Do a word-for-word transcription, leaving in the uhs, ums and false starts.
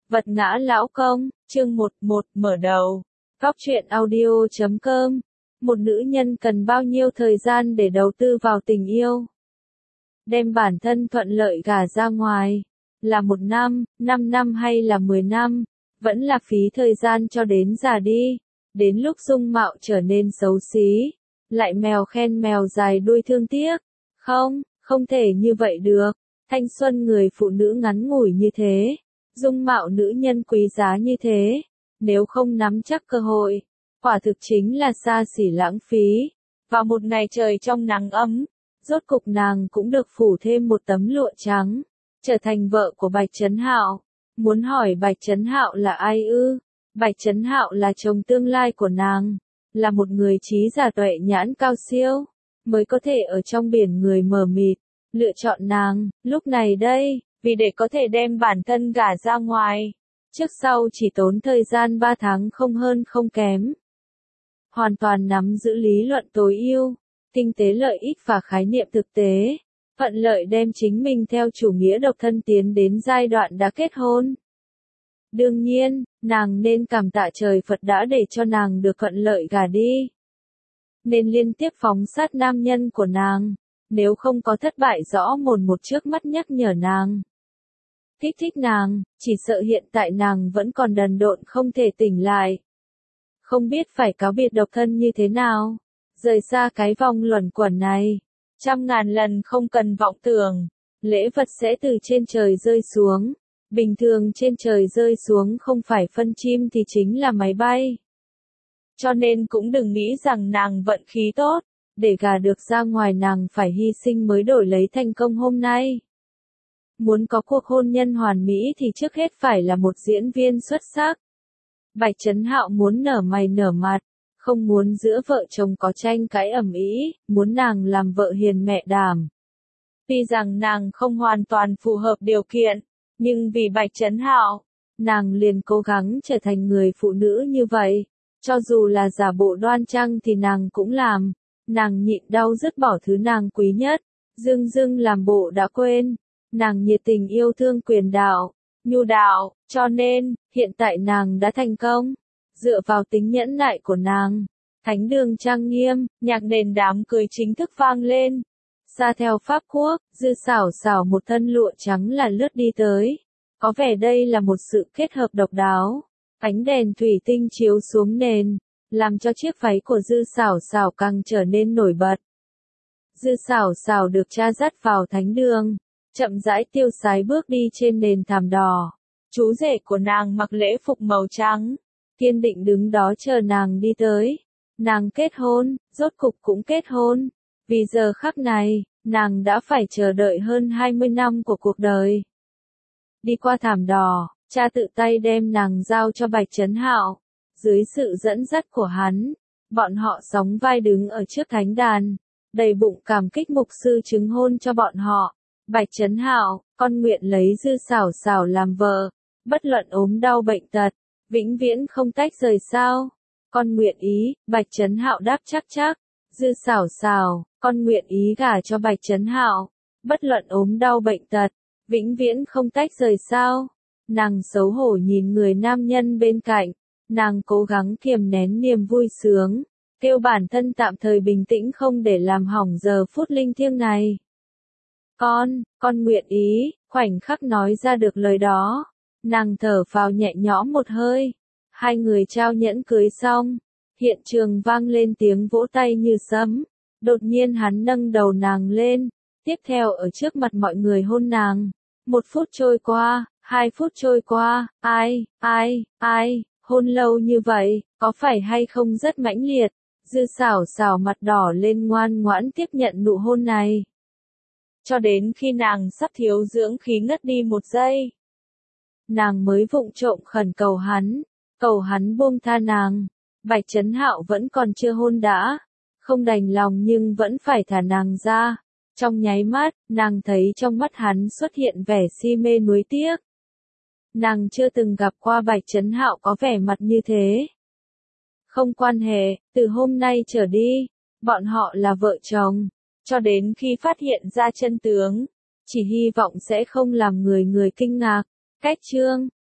Vật ngã lão công, chương một một mở đầu. Góc truyện audio chấm com. Một nữ nhân cần bao nhiêu thời gian để đầu tư vào tình yêu? Đem bản thân thuận lợi gả ra ngoài. Là một năm, năm năm hay là mười năm? Vẫn là phí thời gian cho đến già đi. Đến lúc dung mạo trở nên xấu xí. Lại mèo khen mèo dài đuôi thương tiếc. Không, không thể như vậy được. Thanh xuân người phụ nữ ngắn ngủi như thế. Dung mạo nữ nhân quý giá như thế, nếu không nắm chắc cơ hội, quả thực chính là xa xỉ lãng phí. Vào một ngày trời trong nắng ấm, rốt cục nàng cũng được phủ thêm một tấm lụa trắng, trở thành vợ của Bạch Trấn Hạo. Muốn hỏi Bạch Trấn Hạo là ai ư? Bạch Trấn Hạo là chồng tương lai của nàng, là một người trí giả tuệ nhãn cao siêu, mới có thể ở trong biển người mờ mịt, lựa chọn nàng, lúc này đây. Vì để có thể đem bản thân gả ra ngoài, trước sau chỉ tốn thời gian ba tháng không hơn không kém. Hoàn toàn nắm giữ lý luận tối ưu, kinh tế lợi ích và khái niệm thực tế, thuận lợi đem chính mình theo chủ nghĩa độc thân tiến đến giai đoạn đã kết hôn. Đương nhiên, nàng nên cảm tạ trời Phật đã để cho nàng được thuận lợi gả đi. Nên liên tiếp phóng sát nam nhân của nàng, nếu không có thất bại rõ mồn một trước mắt nhắc nhở nàng. Thích thích nàng, chỉ sợ hiện tại nàng vẫn còn đần độn không thể tỉnh lại. Không biết phải cáo biệt độc thân như thế nào, rời xa cái vòng luẩn quẩn này. Trăm ngàn lần không cần vọng tưởng, lễ vật sẽ từ trên trời rơi xuống. Bình thường trên trời rơi xuống không phải phân chim thì chính là máy bay. Cho nên cũng đừng nghĩ rằng nàng vận khí tốt, để gả được ra ngoài nàng phải hy sinh mới đổi lấy thành công hôm nay. Muốn có cuộc hôn nhân hoàn mỹ thì trước hết phải là một diễn viên xuất sắc. Bạch Trấn Hạo muốn nở mày nở mặt, không muốn giữa vợ chồng có tranh cãi ầm ĩ, muốn nàng làm vợ hiền mẹ đảm. Tuy rằng nàng không hoàn toàn phù hợp điều kiện, nhưng vì Bạch Trấn Hạo, nàng liền cố gắng trở thành người phụ nữ như vậy. Cho dù là giả bộ đoan trang thì nàng cũng làm, nàng nhịn đau dứt bỏ thứ nàng quý nhất, dưng dưng làm bộ đã quên. Nàng nhiệt tình yêu thương quyền đạo, nhu đạo, cho nên, hiện tại nàng đã thành công. Dựa vào tính nhẫn nại của nàng, thánh đường trang nghiêm, nhạc nền đám cưới chính thức vang lên. Xa theo Pháp Quốc, Dư Xảo Xảo một thân lụa trắng là lướt đi tới. Có vẻ đây là một sự kết hợp độc đáo. Ánh đèn thủy tinh chiếu xuống nền, làm cho chiếc váy của Dư Xảo Xảo càng trở nên nổi bật. Dư Xảo Xảo được cha dắt vào thánh đường. Chậm rãi tiêu sái bước đi trên nền thảm đỏ. Chú rể của nàng mặc lễ phục màu trắng, kiên định đứng đó chờ nàng đi tới. Nàng kết hôn, rốt cục cũng kết hôn. Vì giờ khắc này, nàng đã phải chờ đợi hơn hai mươi năm của cuộc đời. Đi qua thảm đỏ, cha tự tay đem nàng giao cho Bạch Trấn Hạo. Dưới sự dẫn dắt của hắn, bọn họ sóng vai đứng ở trước thánh đàn, đầy bụng cảm kích mục sư chứng hôn cho bọn họ. Bạch Trấn Hạo, con nguyện lấy Dư Xảo Xảo làm vợ, bất luận ốm đau bệnh tật, vĩnh viễn không tách rời sao? Con nguyện ý, Bạch Trấn Hạo đáp chắc chắc. Dư Xảo Xảo, con nguyện ý gả cho Bạch Trấn Hạo, bất luận ốm đau bệnh tật, vĩnh viễn không tách rời sao? Nàng xấu hổ nhìn người nam nhân bên cạnh, nàng cố gắng kiềm nén niềm vui sướng, kêu bản thân tạm thời bình tĩnh không để làm hỏng giờ phút linh thiêng này. Con, con nguyện ý, khoảnh khắc nói ra được lời đó. Nàng thở phào nhẹ nhõm một hơi. Hai người trao nhẫn cưới xong. Hiện trường vang lên tiếng vỗ tay như sấm. Đột nhiên hắn nâng đầu nàng lên. Tiếp theo ở trước mặt mọi người hôn nàng. Một phút trôi qua, hai phút trôi qua. Ai, ai, ai, hôn lâu như vậy, có phải hay không rất mãnh liệt? Dư Xảo Xảo mặt đỏ lên ngoan ngoãn tiếp nhận nụ hôn này. Cho đến khi nàng sắp thiếu dưỡng khí ngất đi một giây. Nàng mới vụng trộm khẩn cầu hắn, cầu hắn buông tha nàng. Bạch Trấn Hạo vẫn còn chưa hôn đã, không đành lòng nhưng vẫn phải thả nàng ra. Trong nháy mắt, nàng thấy trong mắt hắn xuất hiện vẻ si mê nuối tiếc. Nàng chưa từng gặp qua Bạch Trấn Hạo có vẻ mặt như thế. Không quan hệ, từ hôm nay trở đi, bọn họ là vợ chồng. Cho đến khi phát hiện ra chân tướng, chỉ hy vọng sẽ không làm người người kinh ngạc. Cách chương